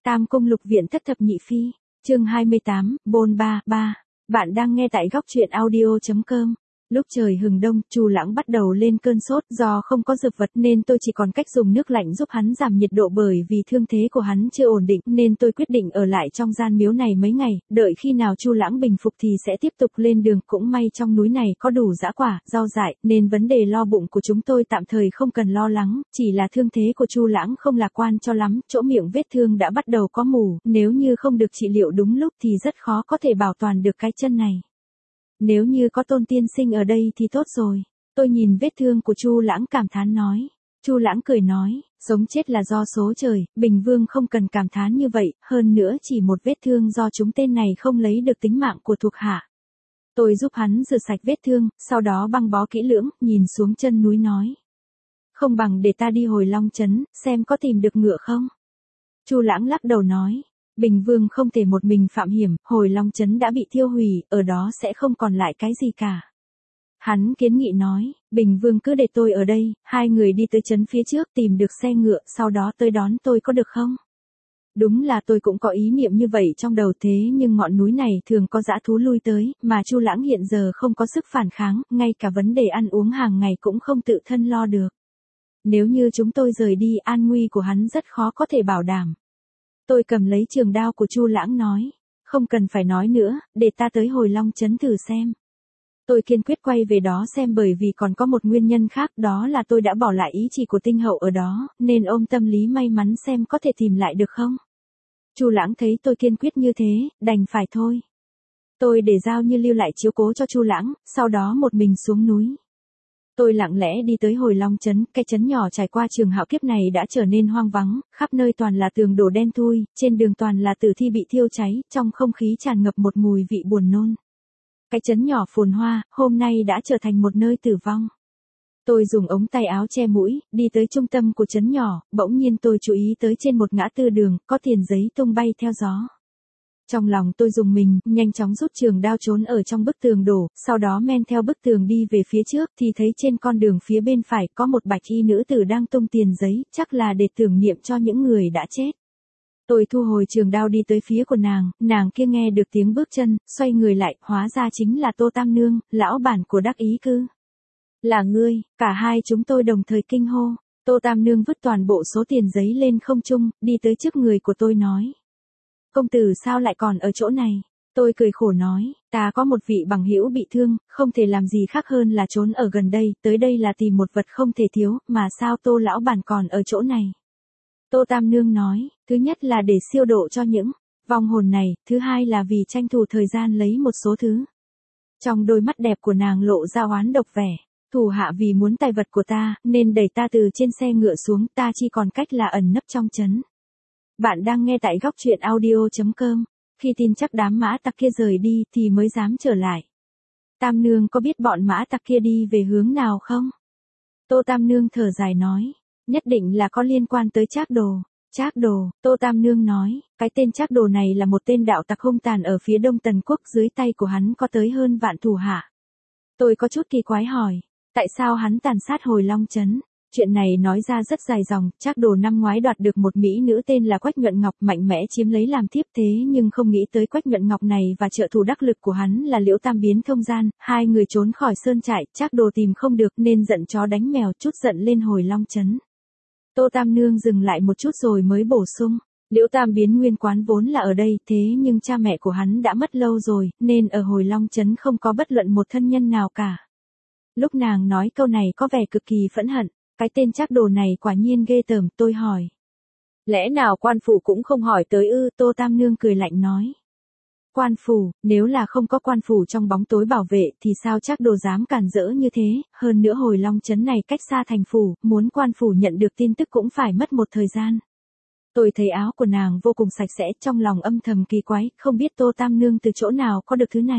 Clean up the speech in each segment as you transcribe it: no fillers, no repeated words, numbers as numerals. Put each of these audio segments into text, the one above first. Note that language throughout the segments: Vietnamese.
Tam Cung Lục Viện Thất Thập Nhị Phi, chương 28, Bôn Ba, 3. Bạn đang nghe tại góc truyện audio.com. Lúc trời hừng đông, Chu Lãng bắt đầu lên cơn sốt, do không có dược vật nên tôi chỉ còn cách dùng nước lạnh giúp hắn giảm nhiệt độ, bởi vì thương thế của hắn chưa ổn định nên tôi quyết định ở lại trong gian miếu này mấy ngày, đợi khi nào Chu Lãng bình phục thì sẽ tiếp tục lên đường. Cũng may trong núi này có đủ dã quả, rau dại nên vấn đề lo bụng của chúng tôi tạm thời không cần lo lắng, chỉ là thương thế của Chu Lãng không lạc quan cho lắm, chỗ miệng vết thương đã bắt đầu có mủ, nếu như không được trị liệu đúng lúc thì rất khó có thể bảo toàn được cái chân này. Nếu như có Tôn tiên sinh ở đây thì tốt rồi. Tôi nhìn vết thương của Chu Lãng cảm thán nói. Chu Lãng cười nói, sống chết là do số trời, Bình Vương không cần cảm thán như vậy, hơn nữa chỉ một vết thương do chúng tên này không lấy được tính mạng của thuộc hạ. Tôi giúp hắn rửa sạch vết thương, sau đó băng bó kỹ lưỡng, nhìn xuống chân núi nói. Không bằng để ta đi Hồi Long Trấn, xem có tìm được ngựa không? Chu Lãng lắc đầu nói. Bình Vương không thể một mình phạm hiểm, Hồi Long Trấn đã bị thiêu hủy, ở đó sẽ không còn lại cái gì cả. Hắn kiến nghị nói, Bình Vương cứ để tôi ở đây, hai người đi tới trấn phía trước tìm được xe ngựa, sau đó tới đón tôi có được không? Đúng là tôi cũng có ý niệm như vậy trong đầu, thế nhưng ngọn núi này thường có dã thú lui tới, mà Chu Lãng hiện giờ không có sức phản kháng, ngay cả vấn đề ăn uống hàng ngày cũng không tự thân lo được. Nếu như chúng tôi rời đi, an nguy của hắn rất khó có thể bảo đảm. Tôi cầm lấy trường đao của Chu Lãng nói, không cần phải nói nữa, để ta tới Hồi Long Trấn thử xem. Tôi kiên quyết quay về đó xem, bởi vì còn có một nguyên nhân khác, đó là tôi đã bỏ lại ý chỉ của Tinh Hậu ở đó, nên ôm tâm lý may mắn xem có thể tìm lại được không. Chu Lãng thấy tôi kiên quyết như thế, đành phải thôi. Tôi để Giao Như lưu lại chiếu cố cho Chu Lãng, sau đó một mình xuống núi. Tôi lặng lẽ đi tới Hồi Long Trấn, cái trấn nhỏ trải qua trường hạo kiếp này đã trở nên hoang vắng, khắp nơi toàn là tường đổ đen thui, trên đường toàn là tử thi bị thiêu cháy, trong không khí tràn ngập một mùi vị buồn nôn. Cái trấn nhỏ phồn hoa, hôm nay đã trở thành một nơi tử vong. Tôi dùng ống tay áo che mũi, đi tới trung tâm của trấn nhỏ, bỗng nhiên tôi chú ý tới trên một ngã tư đường, có tiền giấy tung bay theo gió. Trong lòng tôi rùng mình, nhanh chóng rút trường đao trốn ở trong bức tường đổ, sau đó men theo bức tường đi về phía trước, thì thấy trên con đường phía bên phải có một bạch y nữ tử đang tung tiền giấy, chắc là để tưởng niệm cho những người đã chết. Tôi thu hồi trường đao đi tới phía của nàng kia nghe được tiếng bước chân, xoay người lại, hóa ra chính là Tô Tam Nương, lão bản của Đắc Ý Cư. Là ngươi, cả hai chúng tôi đồng thời kinh hô. Tô Tam Nương vứt toàn bộ số tiền giấy lên không trung, đi tới trước người của tôi nói. Công tử sao lại còn ở chỗ này? Tôi cười khổ nói, ta có một vị bằng hữu bị thương, không thể làm gì khác hơn là trốn ở gần đây, tới đây là tìm một vật không thể thiếu, mà sao Tô lão bản còn ở chỗ này? Tô Tam Nương nói, thứ nhất là để siêu độ cho những vong hồn này, thứ hai là vì tranh thủ thời gian lấy một số thứ. Trong đôi mắt đẹp của nàng lộ ra oán độc vẻ, thủ hạ vì muốn tài vật của ta, nên đẩy ta từ trên xe ngựa xuống, ta chỉ còn cách là ẩn nấp trong trấn. Bạn đang nghe tại góc truyện audio.com. Khi tin chắc đám mã tặc kia rời đi thì mới dám trở lại. Tam Nương có biết bọn mã tặc kia đi về hướng nào không? Tô Tam Nương thở dài nói, nhất định là có liên quan tới Trác Đồ. Trác Đồ, Tô Tam Nương nói, cái tên Trác Đồ này là một tên đạo tặc hung tàn ở phía Đông Tần Quốc, dưới tay của hắn có tới hơn vạn thủ hạ. Tôi có chút kỳ quái hỏi, tại sao hắn tàn sát Hồi Long Trấn? Chuyện này nói ra rất dài dòng, Trác Đồ năm ngoái đoạt được một mỹ nữ tên là Quách Nhuận Ngọc, mạnh mẽ chiếm lấy làm thiếp, thế nhưng không nghĩ tới Quách Nhuận Ngọc này và trợ thủ đắc lực của hắn là Liễu Tam Biến Thông Gian, hai người trốn khỏi sơn trại, Trác Đồ tìm không được nên giận chó đánh mèo, chút giận lên Hồi Long Trấn. Tô Tam Nương dừng lại một chút rồi mới bổ sung, Liễu Tam Biến nguyên quán vốn là ở đây, thế nhưng cha mẹ của hắn đã mất lâu rồi, nên ở Hồi Long Trấn không có bất luận một thân nhân nào cả. Lúc nàng nói câu này có vẻ cực kỳ phẫn hận. Cái tên Trác Đồ này quả nhiên ghê tởm, tôi hỏi. Lẽ nào quan phủ cũng không hỏi tới ư? Tô Tam Nương cười lạnh nói. Quan phủ, nếu là không có quan phủ trong bóng tối bảo vệ thì sao Trác Đồ dám càn rỡ như thế, hơn nữa Hồi Long Trấn này cách xa thành phủ, muốn quan phủ nhận được tin tức cũng phải mất một thời gian. Tôi thấy áo của nàng vô cùng sạch sẽ, trong lòng âm thầm kỳ quái, không biết Tô Tam Nương từ chỗ nào có được thứ này.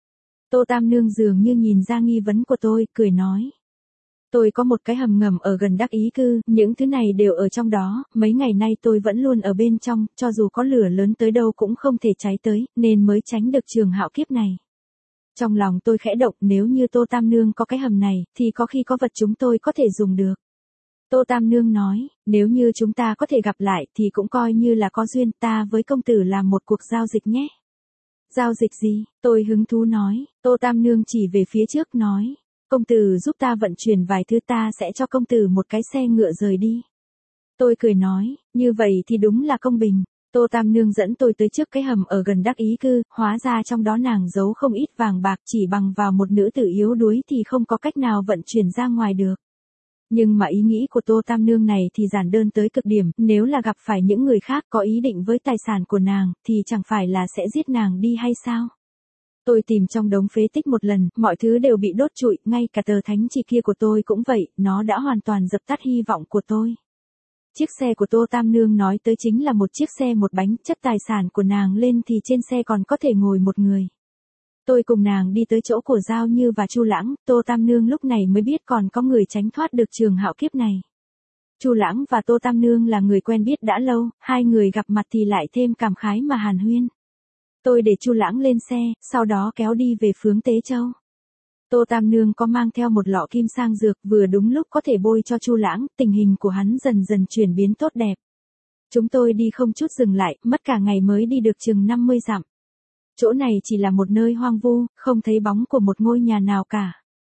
Tô Tam Nương dường như nhìn ra nghi vấn của tôi, cười nói. Tôi có một cái hầm ngầm ở gần Đắc Ý Cư, những thứ này đều ở trong đó, mấy ngày nay tôi vẫn luôn ở bên trong, cho dù có lửa lớn tới đâu cũng không thể cháy tới, nên mới tránh được trường hạo kiếp này. Trong lòng tôi khẽ động, nếu như Tô Tam Nương có cái hầm này, thì có khi có vật chúng tôi có thể dùng được. Tô Tam Nương nói, nếu như chúng ta có thể gặp lại thì cũng coi như là có duyên, ta với công tử làm một cuộc giao dịch nhé. Giao dịch gì? Tôi hứng thú nói, Tô Tam Nương chỉ về phía trước nói, công tử giúp ta vận chuyển vài thứ, ta sẽ cho công tử một cái xe ngựa rời đi. Tôi cười nói, như vậy thì đúng là công bình. Tô Tam Nương dẫn tôi tới trước cái hầm ở gần Đắc Ý Cư, hóa ra trong đó nàng giấu không ít vàng bạc, chỉ bằng vào một nữ tử yếu đuối thì không có cách nào vận chuyển ra ngoài được. Nhưng mà ý nghĩ của Tô Tam Nương này thì giản đơn tới cực điểm, nếu là gặp phải những người khác có ý định với tài sản của nàng, thì chẳng phải là sẽ giết nàng đi hay sao? Tôi tìm trong đống phế tích một lần, mọi thứ đều bị đốt trụi, ngay cả tờ thánh chỉ kia của tôi cũng vậy, nó đã hoàn toàn dập tắt hy vọng của tôi. Chiếc xe của Tô Tam Nương nói tới chính là một chiếc xe một bánh, chất tài sản của nàng lên thì trên xe còn có thể ngồi một người. Tôi cùng nàng đi tới chỗ của Giao Như và Chu Lãng, Tô Tam Nương lúc này mới biết còn có người tránh thoát được trường hạo kiếp này. Chu Lãng và Tô Tam Nương là người quen biết đã lâu, hai người gặp mặt thì lại thêm cảm khái mà hàn huyên. Tôi để Chu Lãng lên xe, sau đó kéo đi về hướng Tế Châu. Tô Tam Nương có mang theo một lọ kim sang dược, vừa đúng lúc có thể bôi cho Chu Lãng, tình hình của hắn dần dần chuyển biến tốt đẹp. Chúng tôi đi không chút dừng lại, mất cả ngày mới đi được chừng 50 dặm. Chỗ này chỉ là một nơi hoang vu, không thấy bóng của một ngôi nhà nào cả.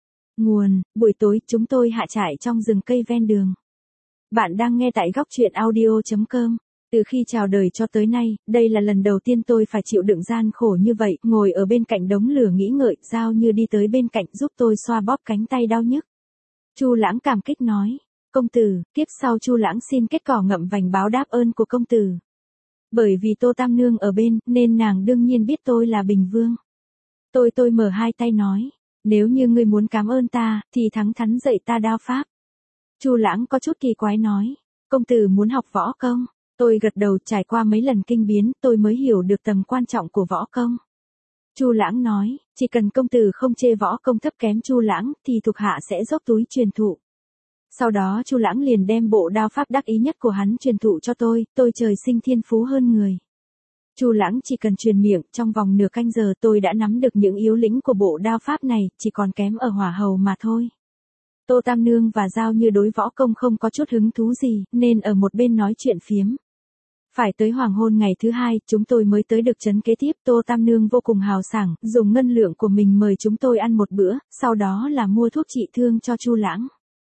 Buổi tối chúng tôi hạ trại trong rừng cây ven đường. Bạn đang nghe tại góc truyện audio.com. Từ khi chào đời cho tới nay, đây là lần đầu tiên tôi phải chịu đựng gian khổ như vậy, ngồi ở bên cạnh đống lửa nghĩ ngợi, Giao Như đi tới bên cạnh giúp tôi xoa bóp cánh tay đau nhức. Chu Lãng cảm kích nói, công tử, kiếp sau Chu Lãng xin kết cỏ ngậm vành báo đáp ơn của công tử. Bởi vì Tô Tam Nương ở bên, nên nàng đương nhiên biết tôi là Bình Vương. Tôi mở hai tay nói, nếu như ngươi muốn cảm ơn ta, thì thẳng thắn dạy ta đao pháp. Chu Lãng có chút kỳ quái nói, công tử muốn học võ công. Tôi gật đầu, trải qua mấy lần kinh biến, tôi mới hiểu được tầm quan trọng của võ công. Chu Lãng nói, chỉ cần công tử không chê võ công thấp kém Chu Lãng, thì thuộc hạ sẽ dốc túi truyền thụ. Sau đó Chu Lãng liền đem bộ đao pháp đắc ý nhất của hắn truyền thụ cho tôi trời sinh thiên phú hơn người. Chu Lãng chỉ cần truyền miệng, trong vòng nửa canh giờ tôi đã nắm được những yếu lĩnh của bộ đao pháp này, chỉ còn kém ở hỏa hầu mà thôi. Tô Tam Nương và Giao Như đối võ công không có chút hứng thú gì, nên ở một bên nói chuyện phiếm. Phải tới hoàng hôn ngày thứ hai, chúng tôi mới tới được trấn kế tiếp. Tô Tam Nương vô cùng hào sảng, dùng ngân lượng của mình mời chúng tôi ăn một bữa, sau đó là mua thuốc trị thương cho Chu Lãng.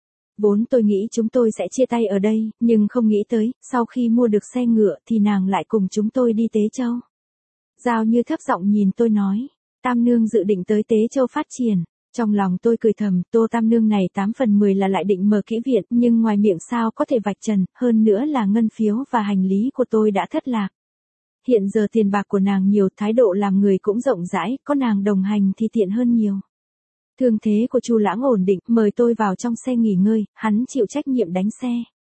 Vốn tôi nghĩ chúng tôi sẽ chia tay ở đây, nhưng không nghĩ tới, sau khi mua được xe ngựa thì nàng lại cùng chúng tôi đi Tế Châu. Giao Như thấp giọng nhìn tôi nói, Tam Nương dự định tới Tế Châu phát triển. Trong lòng tôi cười thầm, Tô Tam Nương này 8 phần 10 là lại định mở kỹ viện, nhưng ngoài miệng sao có thể vạch trần, hơn nữa là ngân phiếu và hành lý của tôi đã thất lạc. Hiện giờ tiền bạc của nàng nhiều, thái độ làm người cũng rộng rãi, có nàng đồng hành thì tiện hơn nhiều. Thương thế của Chu Lãng ổn định, mời tôi vào trong xe nghỉ ngơi, hắn chịu trách nhiệm đánh xe.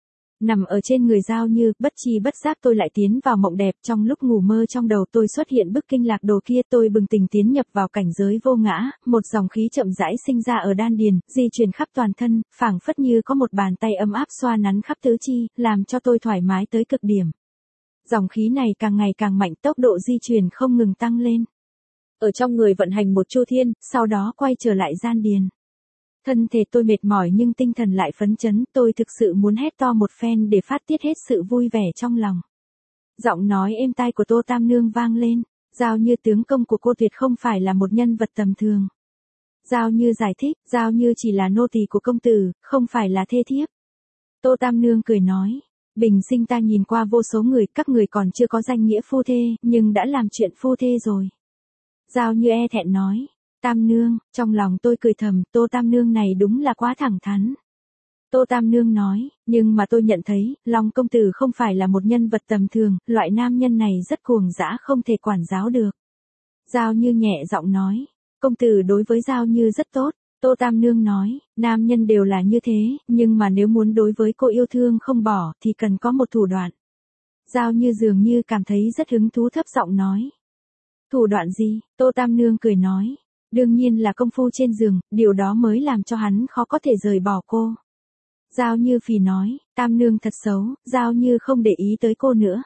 Nằm ở trên người Giao Như, bất chi bất giác tôi lại tiến vào mộng đẹp, trong lúc ngủ mơ trong đầu tôi xuất hiện bức kinh lạc đồ kia, tôi bừng tỉnh tiến nhập vào cảnh giới vô ngã, một dòng khí chậm rãi sinh ra ở đan điền, di chuyển khắp toàn thân, phảng phất như có một bàn tay ấm áp xoa nắn khắp tứ chi, làm cho tôi thoải mái tới cực điểm. Dòng khí này càng ngày càng mạnh, tốc độ di chuyển không ngừng tăng lên. Ở trong người vận hành một chu thiên, sau đó quay trở lại gian điền. Thân thể tôi mệt mỏi nhưng tinh thần lại phấn chấn, tôi thực sự muốn hét to một phen để phát tiết hết sự vui vẻ trong lòng. Giọng nói êm tai của Tô Tam Nương vang lên, Giao Như tướng công của cô tuyệt không phải là một nhân vật tầm thường. Giao Như giải thích, Giao Như chỉ là nô tỳ của công tử, không phải là thê thiếp. Tô Tam Nương cười nói, bình sinh ta nhìn qua vô số người, các người còn chưa có danh nghĩa phu thê, nhưng đã làm chuyện phu thê rồi. Giao Như e thẹn nói, Tam Nương, trong lòng tôi cười thầm, Tô Tam Nương này đúng là quá thẳng thắn. Tô Tam Nương nói, nhưng mà tôi nhận thấy, Long công tử không phải là một nhân vật tầm thường, loại nam nhân này rất cuồng dã không thể quản giáo được. Giao Như nhẹ giọng nói, công tử đối với Giao Như rất tốt. Tô Tam Nương nói, nam nhân đều là như thế, nhưng mà nếu muốn đối với cô yêu thương không bỏ, thì cần có một thủ đoạn. Giao Như dường như cảm thấy rất hứng thú thấp giọng nói. Thủ đoạn gì? Tô Tam Nương cười nói. Đương nhiên là công phu trên giường, điều đó mới làm cho hắn khó có thể rời bỏ cô. Giao Như phì nói, Tam Nương thật xấu, Giao Như không để ý tới cô nữa.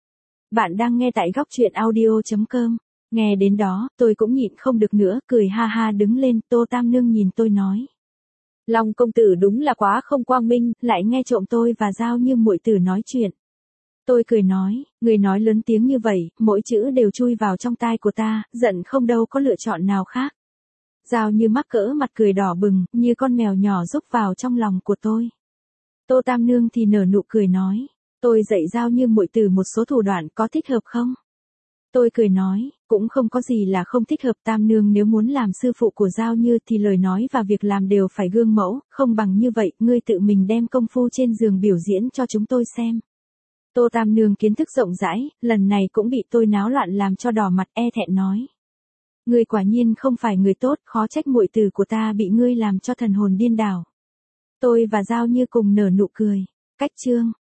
Bạn đang nghe tại góc truyện audio.com. Nghe đến đó, tôi cũng nhịn không được nữa, cười ha ha đứng lên, Tô Tam Nương nhìn tôi nói. Long công tử đúng là quá không quang minh, lại nghe trộm tôi và Giao Như muội tử nói chuyện. Tôi cười nói, người nói lớn tiếng như vậy, mỗi chữ đều chui vào trong tai của ta, giận không đâu có lựa chọn nào khác. Giao Như mắc cỡ mặt cười đỏ bừng, như con mèo nhỏ rúc vào trong lòng của tôi. Tô Tam Nương thì nở nụ cười nói, tôi dạy Giao Như muội tử một số thủ đoạn có thích hợp không? Tôi cười nói, cũng không có gì là không thích hợp. Tam Nương nếu muốn làm sư phụ của Giao Như thì lời nói và việc làm đều phải gương mẫu, không bằng như vậy, ngươi tự mình đem công phu trên giường biểu diễn cho chúng tôi xem. Tô Tam Nương kiến thức rộng rãi, lần này cũng bị tôi náo loạn làm cho đỏ mặt e thẹn nói. Ngươi quả nhiên không phải người tốt, khó trách muội tử của ta bị ngươi làm cho thần hồn điên đảo. Tôi và Giao Như cùng nở nụ cười. Cách chương